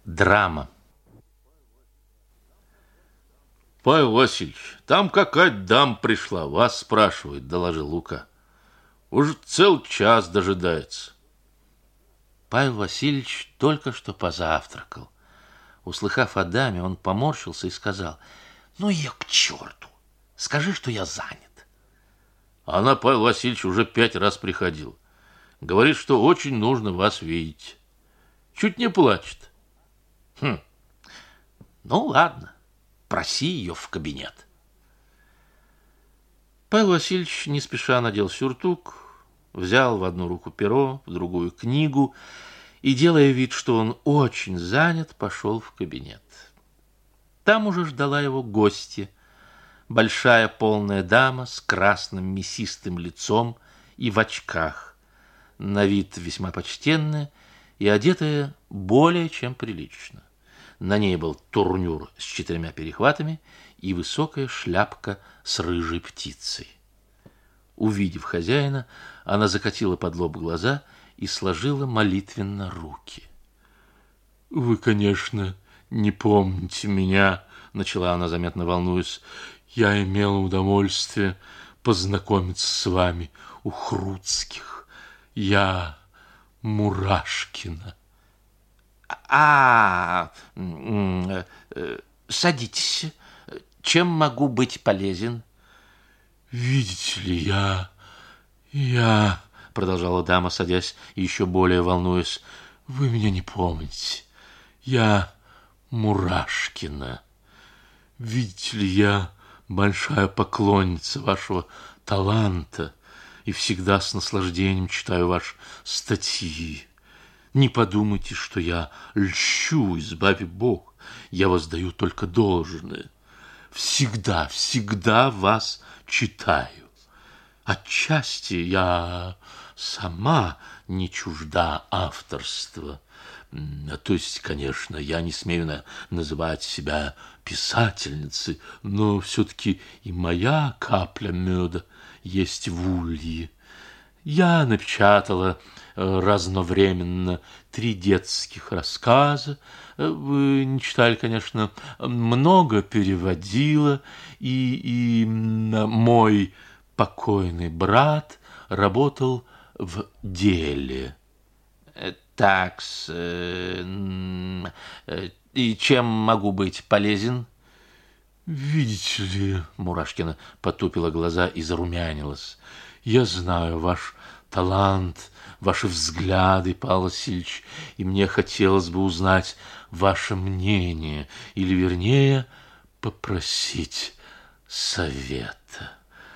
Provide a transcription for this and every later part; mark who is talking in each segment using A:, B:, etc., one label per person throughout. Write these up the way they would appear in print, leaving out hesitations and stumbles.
A: Драма.
B: Павел Васильевич, там какая-то дама пришла, вас спрашивает, доложил Лука. Уже целый час дожидается.
A: Павел Васильевич только что позавтракал. Услыхав о даме, он поморщился и сказал: «Ну ее к черту! Скажи, что я занят».
B: Она, Павел Васильевич, уже 5 раз приходила. Говорит, что очень нужно вас видеть. Чуть не плачет.
A: Ну ладно, проси ее в кабинет. Павел Васильевич не спеша надел сюртук, взял в одну руку перо, в другую книгу и, делая вид, что он очень занят, пошел в кабинет. Там уже ждала его гостья, большая полная дама с красным мясистым лицом и в очках, на вид весьма почтенная и одетая более чем прилично. На ней был турнюр с 4 перехватами и высокая шляпка с рыжей птицей. Увидев хозяина, она закатила под лоб глаза и сложила молитвенно руки. «Вы, конечно, не помните меня», — начала она, заметно волнуясь. «Я имела удовольствие познакомиться с вами у Хруцких. Я Мурашкина». Садитесь. Чем могу быть полезен? Видите ли, я, продолжала дама, садясь и еще более волнуясь, вы меня не помните. Я Мурашкина. Видите ли, я большая поклонница вашего таланта и всегда с наслаждением читаю ваши статьи. Не подумайте, что я льщу, избави Бог. Я воздаю только должное. Всегда вас читаю. Отчасти я сама не чужда авторства. То есть, конечно, я не смею называть себя писательницей, но все-таки и моя капля меда есть в улье. Я напечатала разновременно 3 детских рассказа. Вы не читали, конечно, много переводила, и мой покойный брат работал в деле. Такс, и чем могу быть полезен? Видите ли, Мурашкина потупила глаза и зарумянилась. Я знаю ваш талант, ваши взгляды, Павел Васильевич, и мне хотелось бы узнать ваше мнение, или, вернее, попросить совета.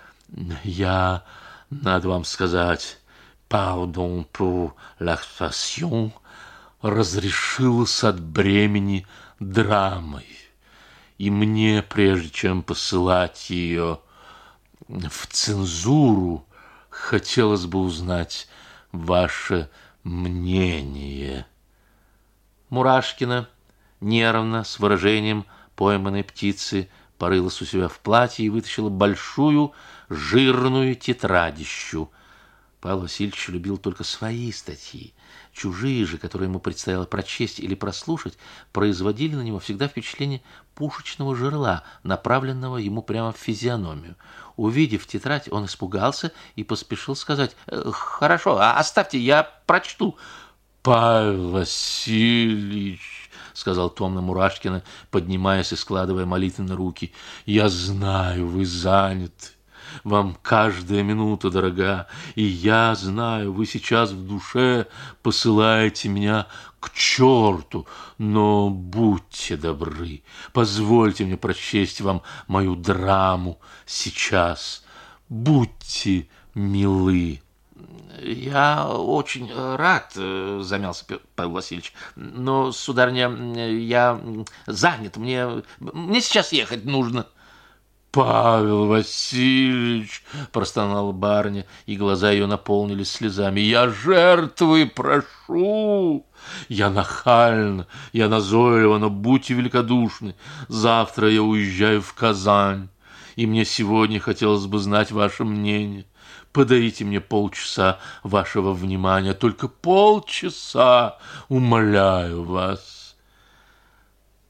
A: Я, надо вам сказать, pardon pour l'expression, разрешилась от бремени драмой, и мне, прежде чем посылать ее в цензуру, хотелось бы узнать ваше мнение. Мурашкина нервно, с выражением пойманной птицы, порылась у себя в платье и вытащила большую жирную тетрадищу. Павел Васильевич любил только свои статьи. Чужие же, которые ему предстояло прочесть или прослушать, производили на него всегда впечатление пушечного жерла, направленного ему прямо в физиономию. Увидев тетрадь, он испугался и поспешил сказать: «Хорошо, оставьте, я прочту». «Павел Васильевич», — сказал томно Мурашкина, поднимаясь и складывая молитвенно руки, — «я знаю, вы заняты. Вам каждая минута дорога, и я знаю, вы сейчас в душе посылаете меня к черту, но будьте добры, позвольте мне прочесть вам мою драму сейчас. Будьте милы». «Я очень рад», — замялся Павел Васильевич, «но, сударыня, я занят, мне сейчас ехать нужно». «Павел Васильевич», — простонала барыня, и глаза ее наполнились слезами, — «я жертвы прошу. Я нахальна, я назойлива, но будьте великодушны. Завтра я уезжаю в Казань, и мне сегодня хотелось бы знать ваше мнение. Подарите мне полчаса вашего внимания, только полчаса, умоляю вас».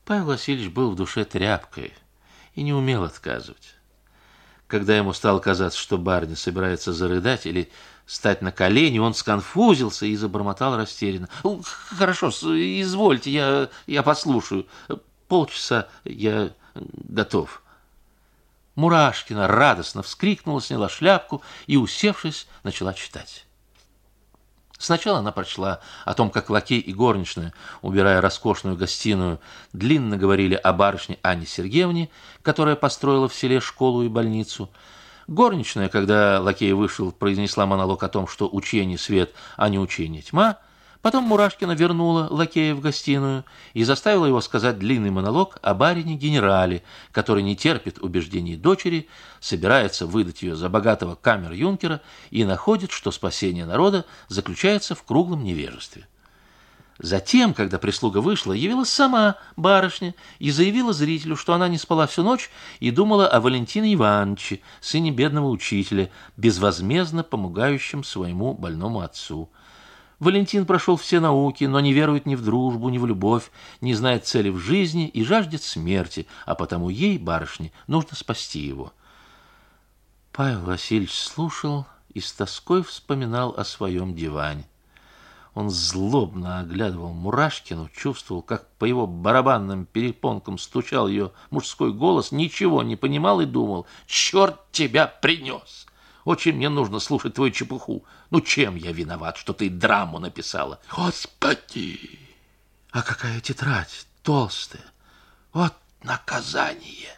A: Павел Васильевич был в душе тряпкой и не умел отказывать. Когда ему стало казаться, что барыня собирается зарыдать или стать на колени, он сконфузился и забормотал растерянно: «Хорошо, извольте, я послушаю. Полчаса я готов». Мурашкина радостно вскрикнула, сняла шляпку и, усевшись, начала читать. Сначала она прочла о том, как лакей и горничная, убирая роскошную гостиную, длинно говорили о барышне Анне Сергеевне, которая построила в селе школу и больницу. Горничная, когда лакей вышел, произнесла монолог о том, что учение свет, а не учение тьма. Потом Мурашкина вернула лакея в гостиную и заставила его сказать длинный монолог о барине-генерале, который не терпит убеждений дочери, собирается выдать ее за богатого камер-юнкера и находит, что спасение народа заключается в круглом невежестве. Затем, когда прислуга вышла, явилась сама барышня и заявила зрителю, что она не спала всю ночь и думала о Валентине Ивановиче, сыне бедного учителя, безвозмездно помогающем своему больному отцу. Валентин прошел все науки, но не верует ни в дружбу, ни в любовь, не знает цели в жизни и жаждет смерти, а потому ей, барышне, нужно спасти его. Павел Васильевич слушал и с тоской вспоминал о своем диване. Он злобно оглядывал Мурашкину, чувствовал, как по его барабанным перепонкам стучал ее мужской голос, ничего не понимал и думал: «Черт тебя принес! Очень мне нужно слушать твою чепуху. Ну, чем я виноват, что ты драму написала?» «Господи! А какая тетрадь толстая! Вот наказание!»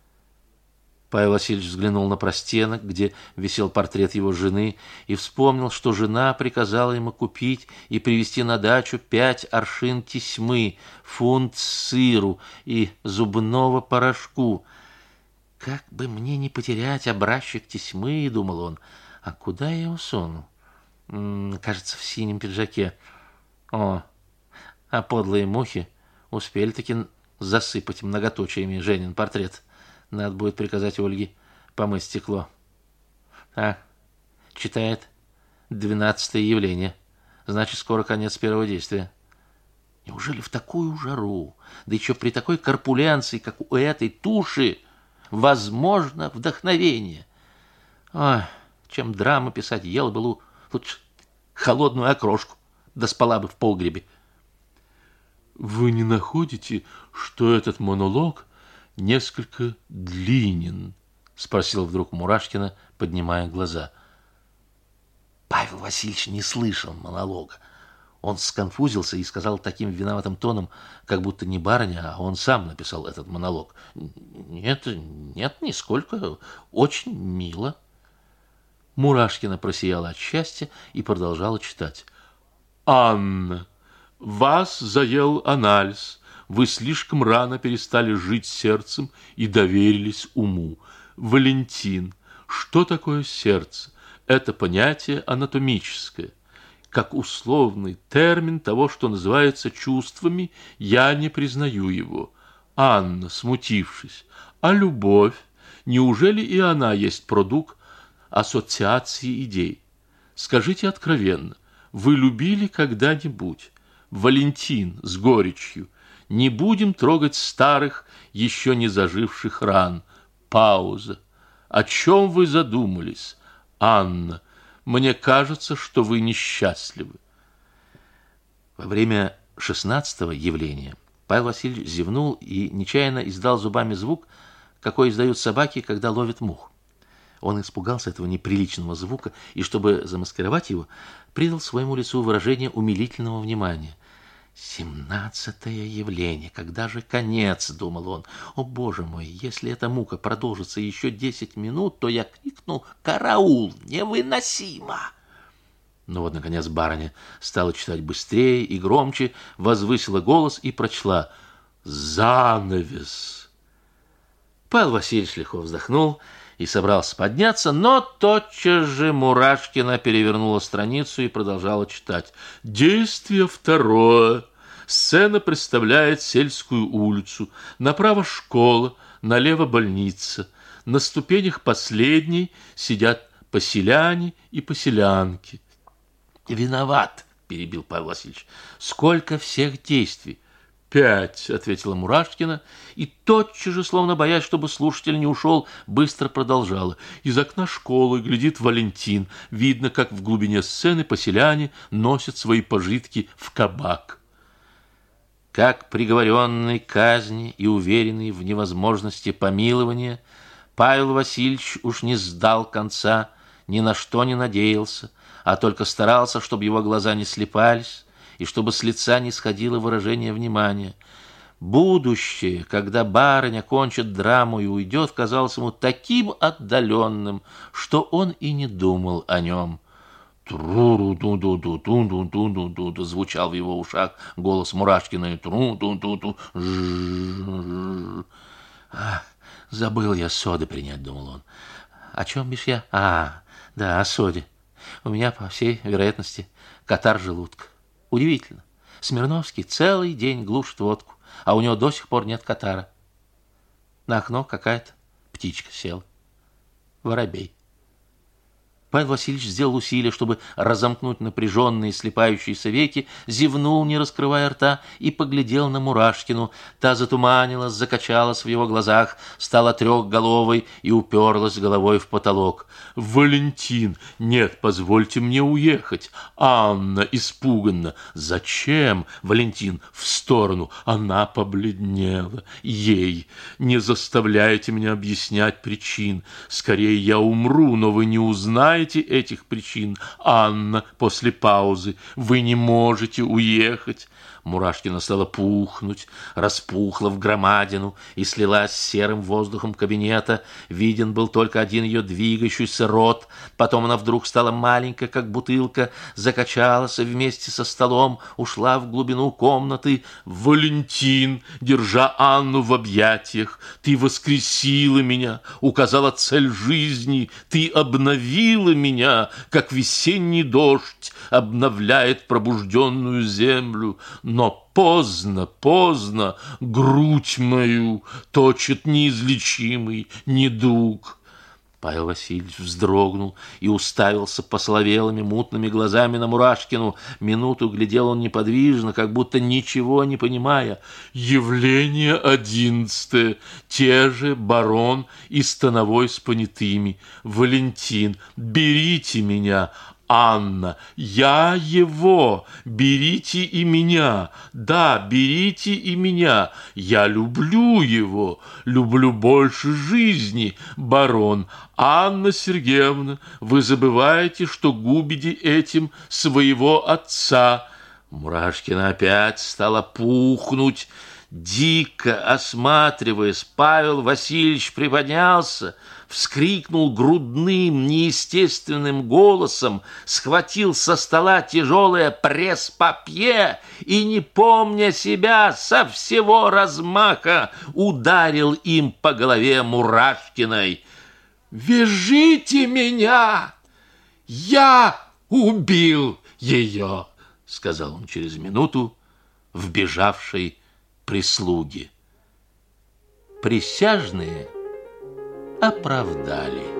A: Павел Васильевич взглянул на простенок, где висел портрет его жены, и вспомнил, что жена приказала ему купить и привезти на дачу 5 аршин тесьмы, фунт сыру и зубного порошку. «Как бы мне не потерять образчик тесьмы, — думал он, — а куда я его суну? Кажется, в синем пиджаке. А подлые мухи успели-таки засыпать многоточиями Женин портрет. Надо будет приказать Ольге помыть стекло». Читает 12-е явление. Значит, скоро конец первого действия. Неужели в такую жару, да еще при такой корпуленции, как у этой туши, возможно вдохновение? Чем драму писать, ела бы лучше холодную окрошку, да спала бы в погребе. «Вы не находите, что этот монолог несколько длинен?» — спросил вдруг Мурашкина, поднимая глаза. Павел Васильевич не слышал монолога. Он сконфузился и сказал таким виноватым тоном, как будто не барыня, а он сам написал этот монолог: «Нет, нисколько. Очень мило». Мурашкина просияла от счастья и продолжала читать. «Анна, вас заел анализ. Вы слишком рано перестали жить сердцем и доверились уму. Валентин, что такое сердце? Это понятие анатомическое. Как условный термин того, что называется чувствами, я не признаю его. Анна, смутившись, а любовь? Неужели и она есть продукт ассоциации идей? Скажите откровенно, вы любили когда-нибудь? Валентин с горечью. Не будем трогать старых, еще не заживших ран. Пауза. О чем вы задумались? Анна, мне кажется, что вы несчастливы». Во время 16-го явления Павел Васильевич зевнул и нечаянно издал зубами звук, какой издают собаки, когда ловят мух. Он испугался этого неприличного звука и, чтобы замаскировать его, придал своему лицу выражение умилительного внимания. 17-е явление, когда же конец, думал он. О, боже мой, если эта мука продолжится еще 10 минут, то я крикну: «Караул! Невыносимо!» Но вот, наконец, барыня стала читать быстрее и громче, возвысила голос и прочла: «Занавес». Павел Васильевич легко вздохнул и собрался подняться, но тотчас же Мурашкина перевернула страницу и продолжала читать. «Действие второе. Сцена представляет сельскую улицу. Направо школа, налево больница. На ступенях последней сидят поселяне и поселянки». «Виноват», — перебил Павел Васильевич. «Сколько всех действий! 5, ответила Мурашкина, и тотчас же, словно боясь, чтобы слушатель не ушел, быстро продолжала. Из окна школы глядит Валентин. Видно, как в глубине сцены поселяне носят свои пожитки в кабак. Как приговоренный к казни и уверенный в невозможности помилования, Павел Васильевич уж не сдал конца, ни на что не надеялся, а только старался, чтобы его глаза не слепались и чтобы с лица не сходило выражение внимания. Будущее, когда барыня кончит драму и уйдет, казалось ему таким отдаленным, что он и не думал о нем. Тру-ру-ду-ду-ду-ду-ду-ду-ду-ду звучал в его ушах голос Мурашкиной. Тру-ду-ду-ду. Забыл я соды принять, думал он. О чем бишь я? Да, о соде. У меня, по всей вероятности, катар желудка. Удивительно. Смирновский целый день глушит водку, а у него до сих пор нет катара. На окно какая-то птичка села. Воробей. Павел Васильевич сделал усилие, чтобы разомкнуть напряженные слипающиеся веки, зевнул, не раскрывая рта, и поглядел на Мурашкину. Та затуманилась, закачалась в его глазах, стала трехголовой и уперлась головой в потолок. «Валентин! Нет, позвольте мне уехать!» Анна испуганно. «Зачем?» Валентин в сторону. Она побледнела. Ей. «Не заставляйте меня объяснять причин. Скорее я умру, но вы не узнаете этих причин. Анна, после паузы, вы не можете уехать». Мурашкина стала пухнуть, распухла в громадину и слилась с серым воздухом кабинета. Виден был только один ее двигающийся рот. Потом она вдруг стала маленькая, как бутылка, закачалась и вместе со столом ушла в глубину комнаты. «Валентин, держа Анну в объятиях, ты воскресила меня, указала цель жизни, ты обновила меня, как весенний дождь обновляет пробужденную землю. Но поздно, грудь мою точит неизлечимый недуг». Павел Васильевич вздрогнул и уставился посоловелыми мутными глазами на Мурашкину. Минуту глядел он неподвижно, как будто ничего не понимая. «Явление 11. Те же барон и становой с понятыми. Валентин, берите меня. Анна, я его, берите и меня, да, берите и меня, я люблю его, люблю больше жизни, барон. Анна Сергеевна, вы забываете, что губите этим своего отца». Мурашкина опять стала пухнуть. Дико осматриваясь, Павел Васильевич приподнялся, вскрикнул грудным, неестественным голосом, схватил со стола тяжелое пресс-папье и, не помня себя, со всего размаха ударил им по голове Мурашкиной. «Вяжите меня! Я убил ее!» — сказал он через минуту вбежавшей прислуги. Присяжные оправдали.